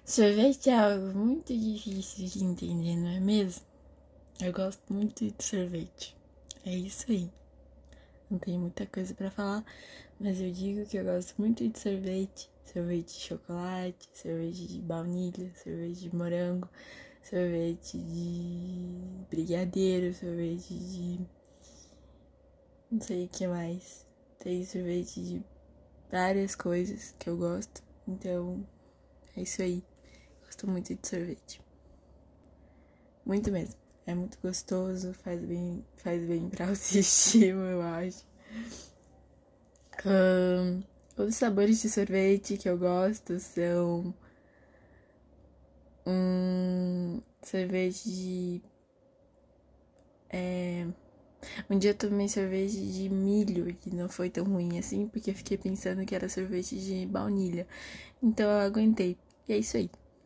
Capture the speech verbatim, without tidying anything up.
Sorvete é algo muito difícil de entender, não é mesmo? Eu gosto muito de sorvete. É isso aí. Não tem muita coisa pra falar, mas eu digo que eu gosto muito de sorvete. Sorvete de chocolate, sorvete de baunilha, sorvete de morango, sorvete de brigadeiro, sorvete de... não sei o que mais. Tem sorvete de várias coisas que eu gosto. Então, é isso aí. Gosto muito de sorvete. Muito mesmo. É muito gostoso, faz bem, faz bem pra autoestima, eu acho. Um, os sabores de sorvete que eu gosto são um sorvete de... É, um dia eu tomei sorvete de milho, que não foi tão ruim assim, porque eu fiquei pensando que era sorvete de baunilha. Então eu aguentei. E é isso aí.